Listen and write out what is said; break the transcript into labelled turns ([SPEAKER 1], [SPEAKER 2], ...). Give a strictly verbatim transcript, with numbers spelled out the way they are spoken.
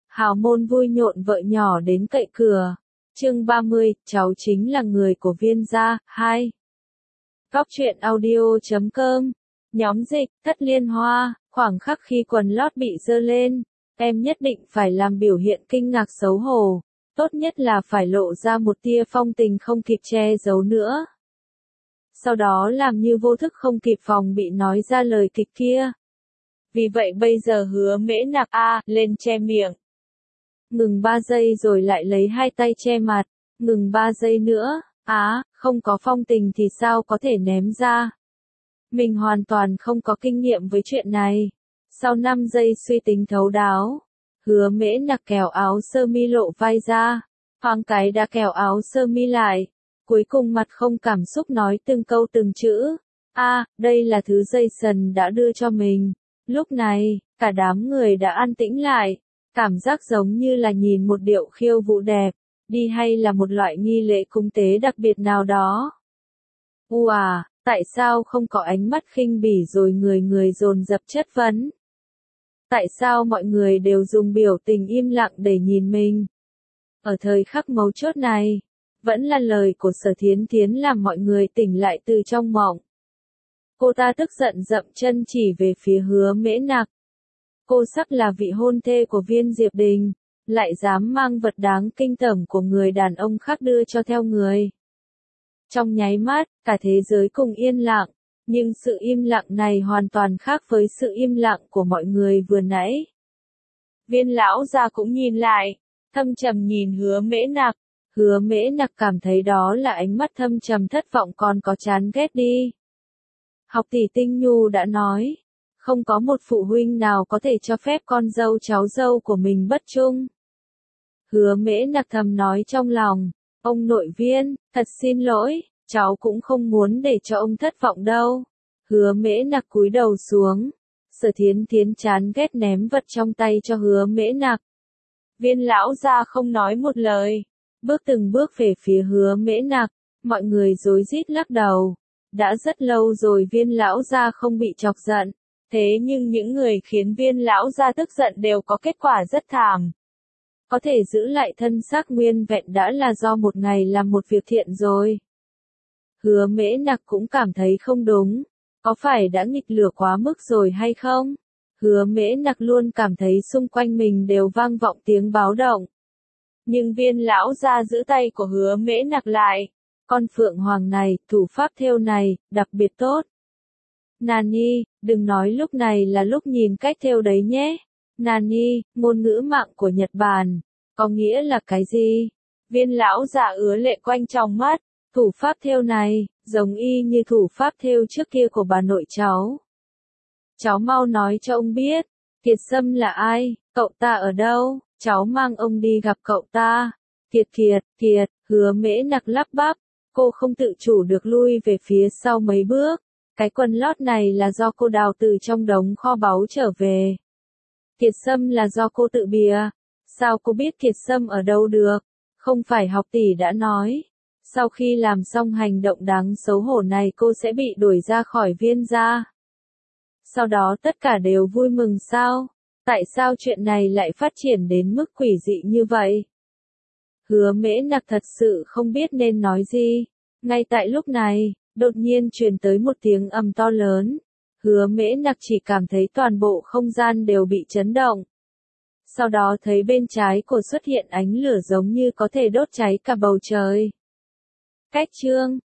[SPEAKER 1] hào môn vui nhộn vợ nhỏ đến cậy cửa. Chương ba mươi, cháu chính là người của Viên gia. hai. Góc truyện audio chấm com. Nhóm dịch, Thất Liên Hoa, khoảng khắc khi quần lót bị giơ lên, em nhất định phải làm biểu hiện kinh ngạc xấu hổ, tốt nhất là phải lộ ra một tia phong tình không kịp che giấu nữa. Sau đó làm như vô thức không kịp phòng bị nói ra lời kịch kia. Vì vậy bây giờ Hứa Mễ Nặc a lên che miệng. Ngừng ba giây rồi lại lấy hai tay che mặt, ngừng ba giây nữa, á, không có phong tình thì sao có thể ném ra. Mình hoàn toàn không có kinh nghiệm với chuyện này. Sau năm giây suy tính thấu đáo, Hứa Mễ Nặc kéo áo sơ mi lộ vai ra, thoáng cái đã kéo áo sơ mi lại, cuối cùng mặt không cảm xúc nói từng câu từng chữ. A, đây là thứ Jason đã đưa cho mình. Lúc này, cả đám người đã an tĩnh lại, cảm giác giống như là nhìn một điệu khiêu vũ đẹp, đi hay là một loại nghi lễ cúng tế đặc biệt nào đó. U à, tại sao không có ánh mắt khinh bỉ rồi người người dồn dập chất vấn? Tại sao mọi người đều dùng biểu tình im lặng để nhìn mình? Ở thời khắc mấu chốt này, vẫn là lời của Sở Thiến Thiến làm mọi người tỉnh lại từ trong mộng. Cô ta tức giận dậm chân chỉ về phía Hứa Mễ Nặc. Cô sắc là vị hôn thê của Viên Diệp Đình, lại dám mang vật đáng kinh tởm của người đàn ông khác đưa cho theo người. Trong nháy mắt, cả thế giới cùng yên lặng, nhưng sự im lặng này hoàn toàn khác với sự im lặng của mọi người vừa nãy. Viên lão gia cũng nhìn lại, thâm trầm nhìn Hứa Mễ Nặc. Hứa Mễ Nặc cảm thấy đó là ánh mắt thâm trầm thất vọng còn có chán ghét đi. Học tỷ Tinh Nhu đã nói, không có một phụ huynh nào có thể cho phép con dâu cháu dâu của mình bất trung. Hứa Mễ Nặc thầm nói trong lòng, ông nội Viên, thật xin lỗi, cháu cũng không muốn để cho ông thất vọng đâu. Hứa Mễ Nặc cúi đầu xuống, Sở Thiến Thiến chán ghét ném vật trong tay cho Hứa Mễ Nặc. Viên lão gia không nói một lời, bước từng bước về phía Hứa Mễ Nặc, mọi người rối rít lắc đầu. Đã rất lâu rồi Viên lão gia không bị chọc giận, thế nhưng những người khiến Viên lão gia tức giận đều có kết quả rất thảm. Có thể giữ lại thân xác nguyên vẹn đã là do một ngày làm một việc thiện rồi. Hứa Mễ Nặc cũng cảm thấy không đúng, có phải đã nghịch lửa quá mức rồi hay không? Hứa Mễ Nặc luôn cảm thấy xung quanh mình đều vang vọng tiếng báo động. Nhưng Viên lão gia giữ tay của Hứa Mễ Nặc lại. Con phượng hoàng này, thủ pháp thêu này, đặc biệt tốt. Nani, đừng nói lúc này là lúc nhìn cách thêu đấy nhé. Nani, ngôn ngữ mạng của Nhật Bản, có nghĩa là cái gì? Viên lão giả ứa lệ quanh trong mắt, thủ pháp thêu này, giống y như thủ pháp thêu trước kia của bà nội cháu. Cháu mau nói cho ông biết, Kiệt Sâm là ai, cậu ta ở đâu, cháu mang ông đi gặp cậu ta. Kiệt Kiệt, Kiệt, Hứa Mễ Nặc lắp bắp. Cô không tự chủ được lui về phía sau mấy bước, cái quần lót này là do cô đào từ trong đống kho báu trở về. Kiệt Sâm là do cô tự bịa, sao cô biết Kiệt Sâm ở đâu được, không phải học tỷ đã nói, sau khi làm xong hành động đáng xấu hổ này cô sẽ bị đuổi ra khỏi Viên gia. Sau đó tất cả đều vui mừng sao, tại sao chuyện này lại phát triển đến mức quỷ dị như vậy? Hứa Mễ Nặc thật sự không biết nên nói gì. Ngay tại lúc này, đột nhiên truyền tới một tiếng ầm to lớn. Hứa Mễ Nặc chỉ cảm thấy toàn bộ không gian đều bị chấn động. Sau đó thấy bên trái cổ xuất hiện ánh lửa giống như có thể đốt cháy cả bầu trời. Cách chương